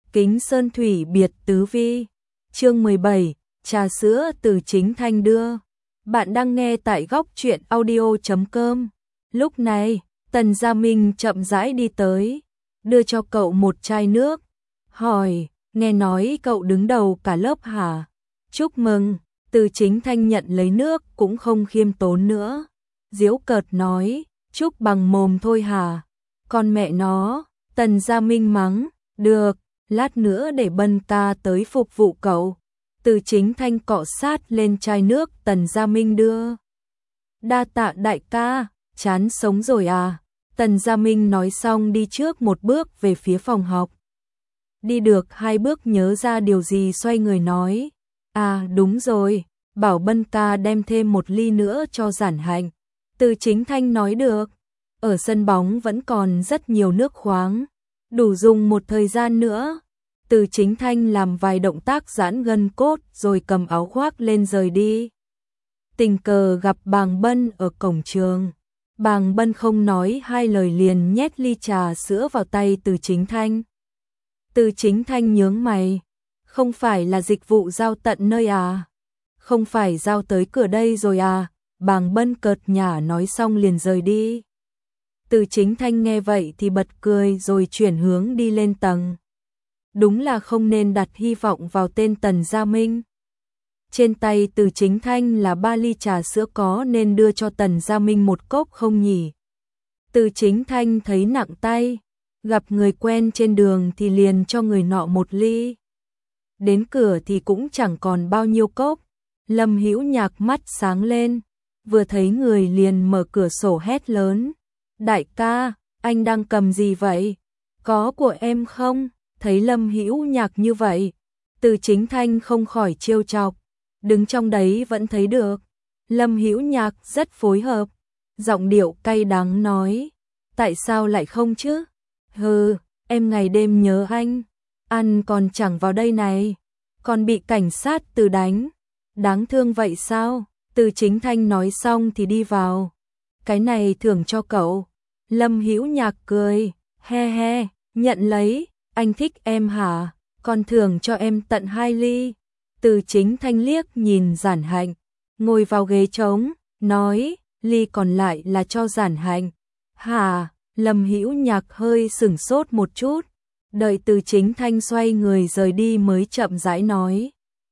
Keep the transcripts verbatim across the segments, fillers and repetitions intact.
Kính Sơn Thủy biệt tứ vi. Chương mười bảy, trà sữa từ Chính Thanh đưa. Bạn đang nghe tại góc truyện audio chấm com. Lúc này, Tần Gia Minh chậm rãi đi tới, đưa cho cậu một chai nước, hỏi, nghe nói cậu đứng đầu cả lớp hả? Chúc mừng. Từ Chính Thanh nhận lấy nước cũng không khiêm tốn nữa, giễu cợt nói, chúc bằng mồm thôi hả? Con mẹ nó. Tần Gia Minh mắng, được, lát nữa để Bân ca tới phục vụ cậu. Từ Chính Thanh cọ sát lên chai nước Tần Gia Minh đưa. Đa tạ đại ca, chán sống rồi à? Tần Gia Minh nói xong đi trước một bước về phía phòng học. Đi được hai bước nhớ ra điều gì xoay người nói, à đúng rồi, bảo Bân ca đem thêm một ly nữa cho Giản Hạnh. Từ Chính Thanh nói được, ở sân bóng vẫn còn rất nhiều nước khoáng, đủ dùng một thời gian nữa. Từ Chính Thanh làm vài động tác giãn gân cốt rồi cầm áo khoác lên rời đi. Tình cờ gặp Bàng Bân ở cổng trường. Bàng Bân không nói hai lời liền nhét ly trà sữa vào tay Từ Chính Thanh. Từ Chính Thanh nhướng mày, không phải là dịch vụ giao tận nơi à? Không phải giao tới cửa đây rồi à? Bàng Bân cợt nhả nói xong liền rời đi. Từ Chính Thanh nghe vậy thì bật cười rồi chuyển hướng đi lên tầng. Đúng là không nên đặt hy vọng vào tên Tần Gia Minh. Trên tay Từ Chính Thanh là ba ly trà sữa, có nên đưa cho Tần Gia Minh một cốc không nhỉ? Từ Chính Thanh thấy nặng tay, gặp người quen trên đường thì liền cho người nọ một ly. Đến cửa thì cũng chẳng còn bao nhiêu cốc. Lâm Hữu Nhạc mắt sáng lên, vừa thấy người liền mở cửa sổ hét lớn, đại ca, anh đang cầm gì vậy? Có của em không? Thấy Lâm Hữu Nhạc như vậy, Từ Chính Thanh không khỏi trêu chọc, đứng trong đấy vẫn thấy được. Lâm Hữu Nhạc rất phối hợp, giọng điệu cay đắng nói, tại sao lại không chứ? Hừ, em ngày đêm nhớ anh, ăn còn chẳng vào đây này, còn bị cảnh sát Từ đánh, đáng thương vậy sao? Từ Chính Thanh nói xong thì đi vào, cái này thưởng cho cậu. Lâm Hữu Nhạc cười, he he, nhận lấy. Anh thích em hả? Còn thưởng cho em tận hai ly. Từ Chính Thanh liếc nhìn Giản Hạnh, ngồi vào ghế trống, nói, ly còn lại là cho Giản Hạnh. Hả? Lâm Hữu Nhạc hơi sửng sốt một chút, đợi Từ Chính Thanh xoay người rời đi mới chậm rãi nói.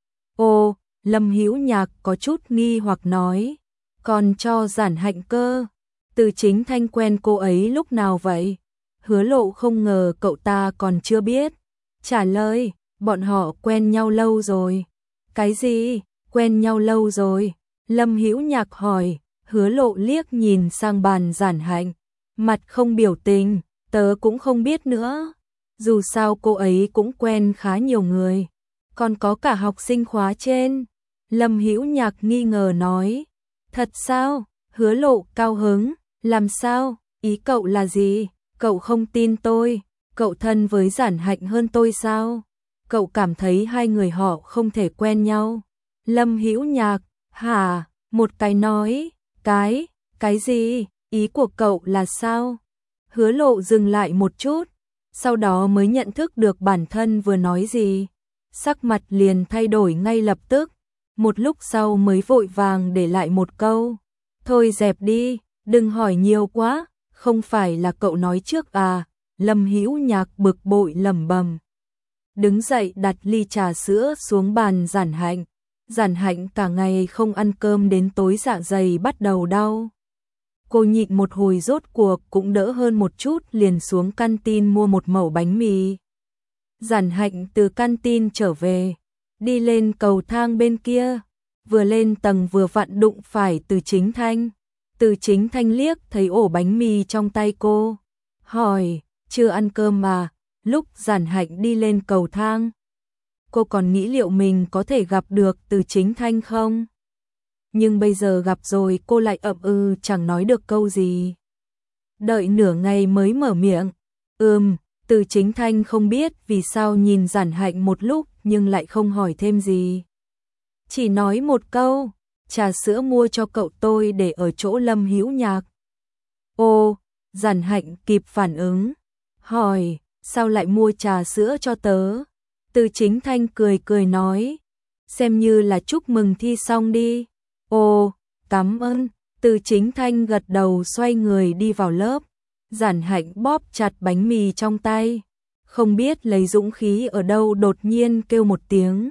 Ồ, Lâm Hữu Nhạc có chút nghi hoặc nói, còn cho Giản Hạnh cơ. Từ Chính Thanh quen cô ấy lúc nào vậy? Hứa Lộ không ngờ cậu ta còn chưa biết. Trả lời, bọn họ quen nhau lâu rồi. Cái gì? Quen nhau lâu rồi? Lâm Hữu Nhạc hỏi. Hứa Lộ liếc nhìn sang bàn Giản Hạnh, mặt không biểu tình, tớ cũng không biết nữa. Dù sao cô ấy cũng quen khá nhiều người, còn có cả học sinh khóa trên. Lâm Hữu Nhạc nghi ngờ nói, thật sao? Hứa Lộ cao hứng, làm sao? Ý cậu là gì? Cậu không tin tôi, cậu thân với Giản Hạnh hơn tôi sao? Cậu cảm thấy hai người họ không thể quen nhau? Lâm Hữu Nhạc, hả? Một cái nói, cái, cái gì? Ý của cậu là sao? Hứa Lộ dừng lại một chút, sau đó mới nhận thức được bản thân vừa nói gì. Sắc mặt liền thay đổi ngay lập tức, một lúc sau mới vội vàng để lại một câu. Thôi dẹp đi, đừng hỏi nhiều quá. Không phải là cậu nói trước à? Lâm Hữu Nhạc bực bội lẩm bẩm. Đứng dậy đặt ly trà sữa xuống bàn Giản Hạnh. Giản Hạnh cả ngày không ăn cơm đến tối dạ dày bắt đầu đau. Cô nhịn một hồi rốt cuộc cũng đỡ hơn một chút, liền xuống canteen mua một mẩu bánh mì. Giản Hạnh từ canteen trở về, đi lên cầu thang bên kia, vừa lên tầng vừa vặn đụng phải Từ Chính Thanh. Từ Chính Thanh liếc thấy ổ bánh mì trong tay cô, hỏi, chưa ăn cơm mà? Lúc Giản Hạnh đi lên cầu thang, cô còn nghĩ liệu mình có thể gặp được Từ Chính Thanh không? Nhưng bây giờ gặp rồi cô lại ậm ừ chẳng nói được câu gì. Đợi nửa ngày mới mở miệng, ừm, Từ Chính Thanh không biết vì sao nhìn Giản Hạnh một lúc nhưng lại không hỏi thêm gì. Chỉ nói một câu, trà sữa mua cho cậu tôi để ở chỗ Lâm Hữu Nhạc. Ô, Giản Hạnh kịp phản ứng, hỏi, sao lại mua trà sữa cho tớ? Từ Chính Thanh cười cười nói, xem như là chúc mừng thi xong đi. Ồ, cảm ơn. Từ Chính Thanh gật đầu xoay người đi vào lớp. Giản Hạnh bóp chặt bánh mì trong tay, không biết lấy dũng khí ở đâu đột nhiên kêu một tiếng.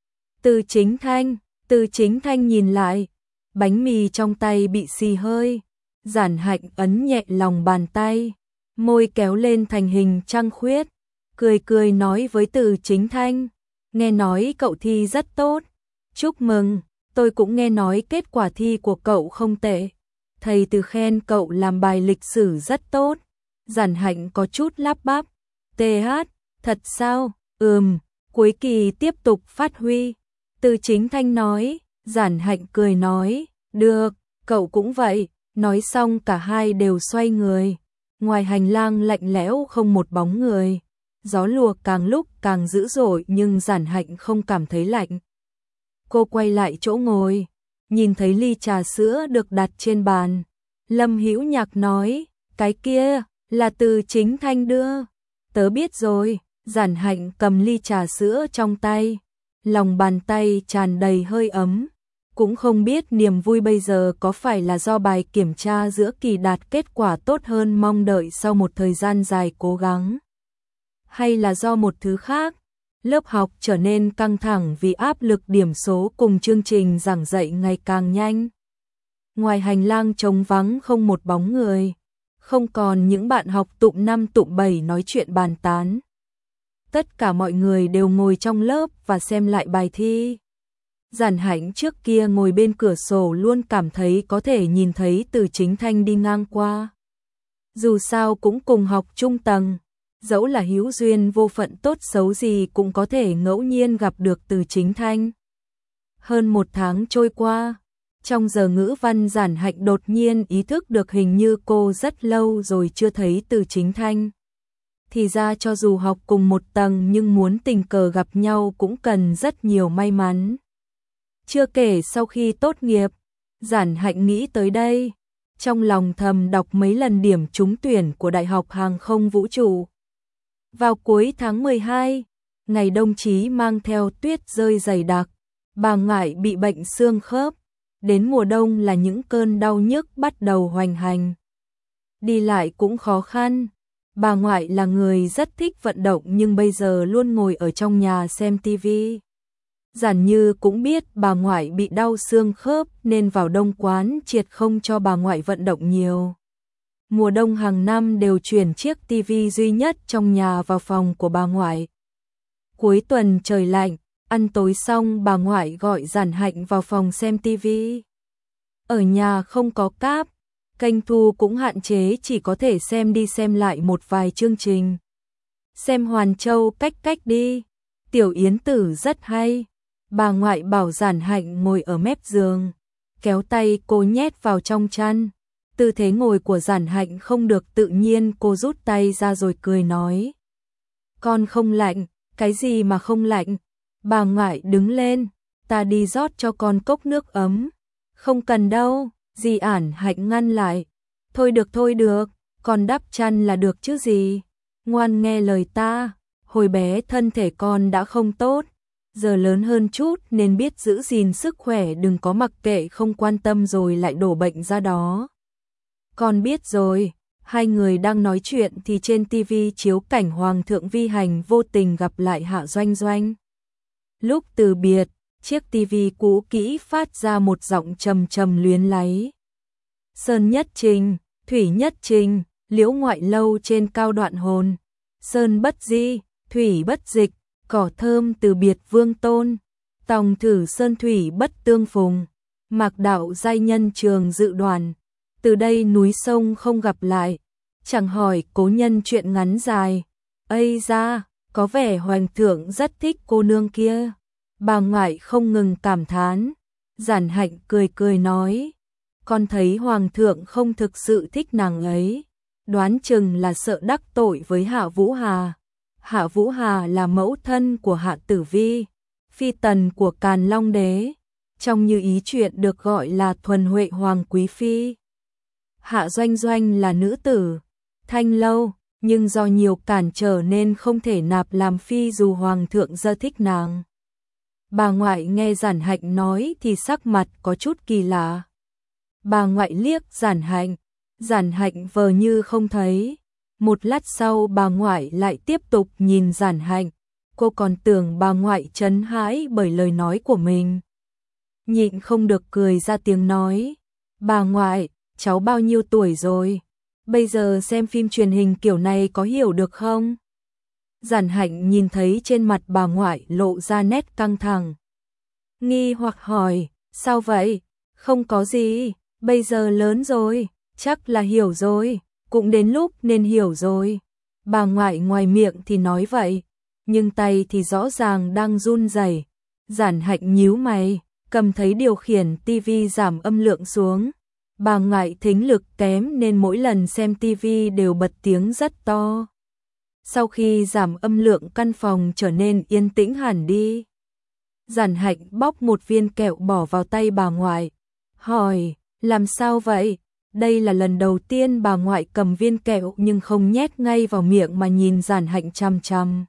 Từ Chính Thanh, Từ Chính Thanh nhìn lại, bánh mì trong tay bị xì hơi. Giản Hạnh ấn nhẹ lòng bàn tay, môi kéo lên thành hình trăng khuyết, cười cười nói với Từ Chính Thanh, nghe nói cậu thi rất tốt. Chúc mừng, tôi cũng nghe nói kết quả thi của cậu không tệ. Thầy Từ khen cậu làm bài lịch sử rất tốt. Giản Hạnh có chút lắp bắp. tê hát, thật sao? Ừm, cuối kỳ tiếp tục phát huy. Từ Chính Thanh nói. Giản Hạnh cười nói, được, cậu cũng vậy. Nói xong cả hai đều xoay người. Ngoài hành lang lạnh lẽo không một bóng người. Gió lùa càng lúc càng dữ dội nhưng Giản Hạnh không cảm thấy lạnh. Cô quay lại chỗ ngồi, nhìn thấy ly trà sữa được đặt trên bàn. Lâm Hữu Nhạc nói, cái kia là Từ Chính Thanh đưa. Tớ biết rồi. Giản Hạnh cầm ly trà sữa trong tay, lòng bàn tay tràn đầy hơi ấm. Cũng không biết niềm vui bây giờ có phải là do bài kiểm tra giữa kỳ đạt kết quả tốt hơn mong đợi sau một thời gian dài cố gắng, hay là do một thứ khác. Lớp học trở nên căng thẳng vì áp lực điểm số cùng chương trình giảng dạy ngày càng nhanh. Ngoài hành lang trống vắng không một bóng người, không còn những bạn học tụm năm tụm bảy nói chuyện bàn tán. Tất cả mọi người đều ngồi trong lớp và xem lại bài thi. Giản Hạnh trước kia ngồi bên cửa sổ luôn cảm thấy có thể nhìn thấy Từ Chính Thanh đi ngang qua. Dù sao cũng cùng học chung tầng, dẫu là hữu duyên vô phận tốt xấu gì cũng có thể ngẫu nhiên gặp được Từ Chính Thanh. Hơn một tháng trôi qua, trong giờ ngữ văn Giản Hạnh đột nhiên ý thức được hình như cô rất lâu rồi chưa thấy Từ Chính Thanh. Thì ra cho dù học cùng một tầng nhưng muốn tình cờ gặp nhau cũng cần rất nhiều may mắn. Chưa kể sau khi tốt nghiệp, Giản Hạnh nghĩ tới đây, trong lòng thầm đọc mấy lần điểm trúng tuyển của Đại học Hàng không Vũ trụ. Vào cuối tháng mười hai, ngày đông chí mang theo tuyết rơi dày đặc, bà ngoại bị bệnh xương khớp, đến mùa đông là những cơn đau nhức bắt đầu hoành hành. Đi lại cũng khó khăn, bà ngoại là người rất thích vận động nhưng bây giờ luôn ngồi ở trong nhà xem tivi. Giản Như cũng biết bà ngoại bị đau xương khớp nên vào đông quán triệt không cho bà ngoại vận động nhiều. Mùa đông hàng năm đều chuyển chiếc tivi duy nhất trong nhà vào phòng của bà ngoại. Cuối tuần trời lạnh, ăn tối xong bà ngoại gọi Giản Hạnh vào phòng xem tivi. Ở nhà không có cáp, kênh thu cũng hạn chế, chỉ có thể xem đi xem lại một vài chương trình. Xem Hoàn Châu cách cách đi, Tiểu Yến Tử rất hay. Bà ngoại bảo Giản Hạnh ngồi ở mép giường, kéo tay cô nhét vào trong chăn. Tư thế ngồi của Giản Hạnh không được tự nhiên, cô rút tay ra rồi cười nói. Con không lạnh, cái gì mà không lạnh? Bà ngoại đứng lên, ta đi rót cho con cốc nước ấm. Không cần đâu, dì Ản Hạnh ngăn lại. Thôi được thôi được, con đắp chăn là được chứ gì. Ngoan nghe lời ta, hồi bé thân thể con đã không tốt. Giờ lớn hơn chút nên biết giữ gìn sức khỏe, đừng có mặc kệ không quan tâm rồi lại đổ bệnh ra đó. Con biết rồi. Hai người đang nói chuyện thì trên tivi chiếu cảnh Hoàng thượng vi hành vô tình gặp lại Hạ Doanh Doanh. Lúc từ biệt, chiếc tivi cũ kỹ phát ra một giọng trầm trầm luyến láy. Sơn nhất trình, thủy nhất trình, liễu ngoại lâu trên cao đoạn hồn. Sơn bất di, thủy bất dịch, cỏ thơm từ biệt vương tôn. Tòng thử sơn thủy bất tương phùng, mạc đạo giai nhân trường dự đoàn. Từ đây núi sông không gặp lại, chẳng hỏi cố nhân chuyện ngắn dài. Ây ra, có vẻ hoàng thượng rất thích cô nương kia. Bà ngoại không ngừng cảm thán. Giản Hạnh cười cười nói, con thấy hoàng thượng không thực sự thích nàng ấy, đoán chừng là sợ đắc tội với Hạ Vũ Hà. Hạ Vũ Hà là mẫu thân của Hạ Tử Vi, phi tần của Càn Long Đế, trong như ý chuyện được gọi là thuần huệ hoàng quý phi. Hạ Doanh Doanh là nữ tử, thanh lâu, nhưng do nhiều cản trở nên không thể nạp làm phi dù hoàng thượng rất thích nàng. Bà ngoại nghe Giản Hạnh nói thì sắc mặt có chút kỳ lạ. Bà ngoại liếc Giản Hạnh, Giản Hạnh vờ như không thấy. Một lát sau bà ngoại lại tiếp tục nhìn Giản Hạnh, cô còn tưởng bà ngoại trấn hãi bởi lời nói của mình. Nhịn không được cười ra tiếng nói, bà ngoại, cháu bao nhiêu tuổi rồi? Bây giờ xem phim truyền hình kiểu này có hiểu được không? Giản Hạnh nhìn thấy trên mặt bà ngoại lộ ra nét căng thẳng. Nghi hoặc hỏi, sao vậy? Không có gì, bây giờ lớn rồi, chắc là hiểu rồi, cũng đến lúc nên hiểu rồi. Bà ngoại ngoài miệng thì nói vậy, nhưng tay thì rõ ràng đang run rẩy. Giản Hạnh nhíu mày, cầm thấy điều khiển tivi giảm âm lượng xuống. Bà ngoại thính lực kém nên mỗi lần xem tivi đều bật tiếng rất to. Sau khi giảm âm lượng căn phòng trở nên yên tĩnh hẳn đi. Giản Hạnh bóc một viên kẹo bỏ vào tay bà ngoại. Hỏi, làm sao vậy? Đây là lần đầu tiên bà ngoại cầm viên kẹo nhưng không nhét ngay vào miệng mà nhìn Giản Hạnh chằm chằm.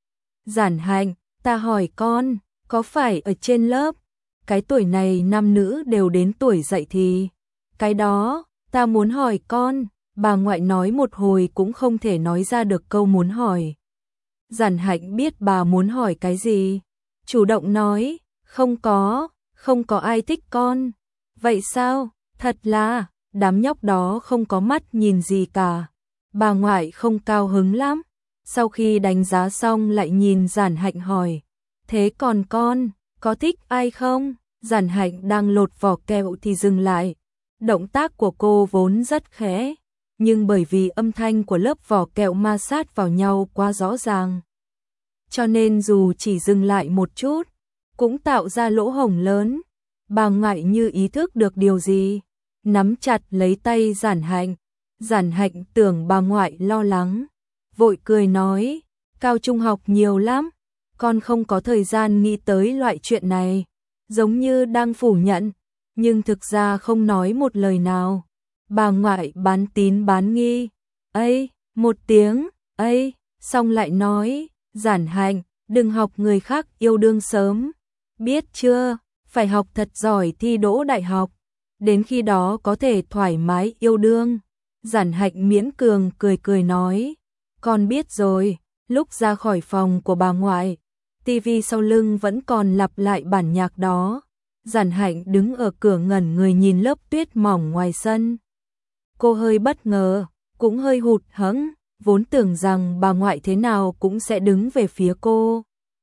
Giản Hạnh, ta hỏi con, có phải ở trên lớp, cái tuổi này nam nữ đều đến tuổi dậy thì? Cái đó, ta muốn hỏi con. Bà ngoại nói một hồi cũng không thể nói ra được câu muốn hỏi. Giản Hạnh biết bà muốn hỏi cái gì, chủ động nói, không có, không có ai thích con. Vậy sao? Thật là, đám nhóc đó không có mắt nhìn gì cả. Bà ngoại không cao hứng lắm. Sau khi đánh giá xong lại nhìn Giản Hạnh hỏi, thế còn con, có thích ai không? Giản Hạnh đang lột vỏ kẹo thì dừng lại. Động tác của cô vốn rất khẽ, nhưng bởi vì âm thanh của lớp vỏ kẹo ma sát vào nhau quá rõ ràng, cho nên dù chỉ dừng lại một chút, cũng tạo ra lỗ hổng lớn. Bà ngoại như ý thức được điều gì, nắm chặt lấy tay Giản Hạnh. Giản Hạnh tưởng bà ngoại lo lắng, vội cười nói, cao trung học nhiều lắm, con không có thời gian nghĩ tới loại chuyện này, giống như đang phủ nhận, nhưng thực ra không nói một lời nào. Bà ngoại bán tín bán nghi, ấy, một tiếng, ấy, xong lại nói, Giản Hạnh, đừng học người khác yêu đương sớm, biết chưa, phải học thật giỏi thi đỗ đại học, đến khi đó có thể thoải mái yêu đương. Giản Hạnh miễn cường cười cười nói, con biết rồi. Lúc ra khỏi phòng của bà ngoại, tivi sau lưng vẫn còn lặp lại bản nhạc đó. Giản Hạnh đứng ở cửa ngẩn người nhìn lớp tuyết mỏng ngoài sân. Cô hơi bất ngờ, cũng hơi hụt hẫng, vốn tưởng rằng bà ngoại thế nào cũng sẽ đứng về phía cô.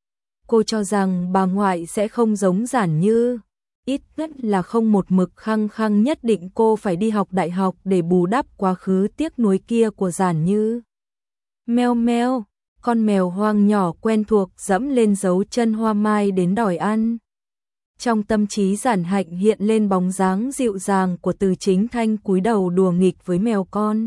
Cô cho rằng bà ngoại sẽ không giống Giản Như, ít nhất là không một mực khăng khăng nhất định cô phải đi học đại học để bù đắp quá khứ tiếc nuối kia của Giản Như. Meo meo, con mèo hoang nhỏ quen thuộc dẫm lên dấu chân Hoa Mai đến đòi ăn. Trong tâm trí Giản Hạnh hiện lên bóng dáng dịu dàng của Từ Chính Thanh cúi đầu đùa nghịch với mèo con.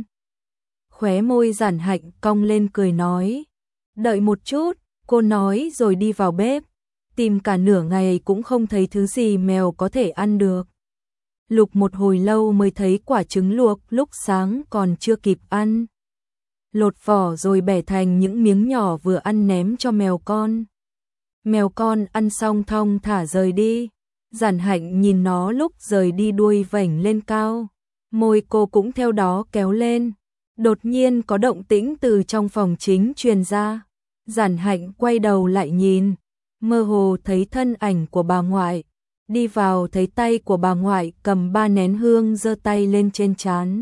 Khóe môi Giản Hạnh cong lên cười nói, đợi một chút, cô nói rồi đi vào bếp, tìm cả nửa ngày cũng không thấy thứ gì mèo có thể ăn được. Lục một hồi lâu mới thấy quả trứng luộc lúc sáng còn chưa kịp ăn. Lột vỏ rồi bẻ thành những miếng nhỏ vừa ăn ném cho mèo con. Mèo con ăn xong thong thả rời đi. Giản Hạnh nhìn nó lúc rời đi đuôi vểnh lên cao, môi cô cũng theo đó kéo lên. Đột nhiên có động tĩnh từ trong phòng chính truyền ra. Giản Hạnh quay đầu lại nhìn, mơ hồ thấy thân ảnh của bà ngoại. Đi vào thấy tay của bà ngoại cầm ba nén hương giơ tay lên trên trán.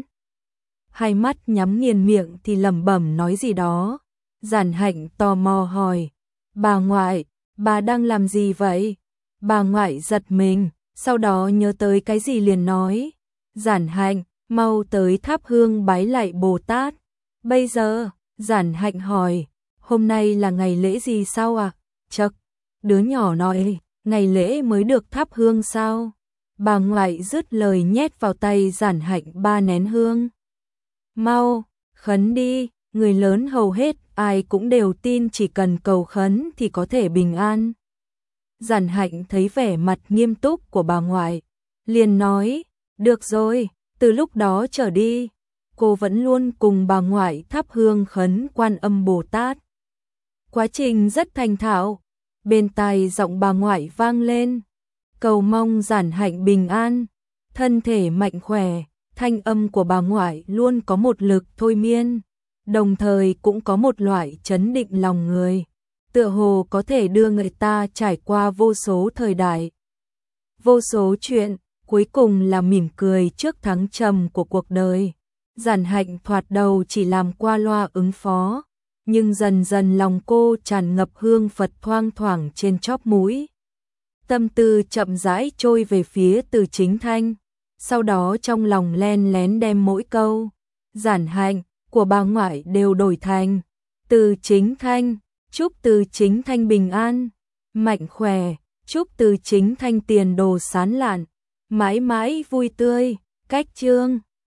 Hai mắt nhắm nghiền miệng thì lẩm bẩm nói gì đó. Giản Hạnh tò mò hỏi, bà ngoại, bà đang làm gì vậy? Bà ngoại giật mình, sau đó nhớ tới cái gì liền nói, Giản Hạnh, mau tới thắp hương bái lạy Bồ Tát. Bây giờ, Giản Hạnh hỏi, hôm nay là ngày lễ gì sao ạ? À? Chậc, đứa nhỏ nói, ngày lễ mới được thắp hương sao? Bà ngoại dứt lời nhét vào tay Giản Hạnh ba nén hương. Mau, khấn đi, người lớn hầu hết ai cũng đều tin chỉ cần cầu khấn thì có thể bình an. Giản Hạnh thấy vẻ mặt nghiêm túc của bà ngoại, liền nói, được rồi, từ lúc đó trở đi, cô vẫn luôn cùng bà ngoại thắp hương khấn Quan Âm Bồ Tát. Quá trình rất thành thạo, bên tai giọng bà ngoại vang lên, cầu mong Giản Hạnh bình an, thân thể mạnh khỏe. Thanh âm của bà ngoại luôn có một lực thôi miên, đồng thời cũng có một loại chấn định lòng người, tựa hồ có thể đưa người ta trải qua vô số thời đại, vô số chuyện, cuối cùng là mỉm cười trước thăng trầm của cuộc đời. Giản Hạnh thoạt đầu chỉ làm qua loa ứng phó, nhưng dần dần lòng cô tràn ngập hương Phật thoang thoảng trên chóp mũi. Tâm tư chậm rãi trôi về phía Từ Chính Thanh, sau đó trong lòng len lén đem mỗi câu Giản Hạnh của bà ngoại đều đổi thành Từ Chính Thanh, chúc Từ Chính Thanh bình an, mạnh khỏe, chúc Từ Chính Thanh tiền đồ sáng lạn, mãi mãi vui tươi. Cách chương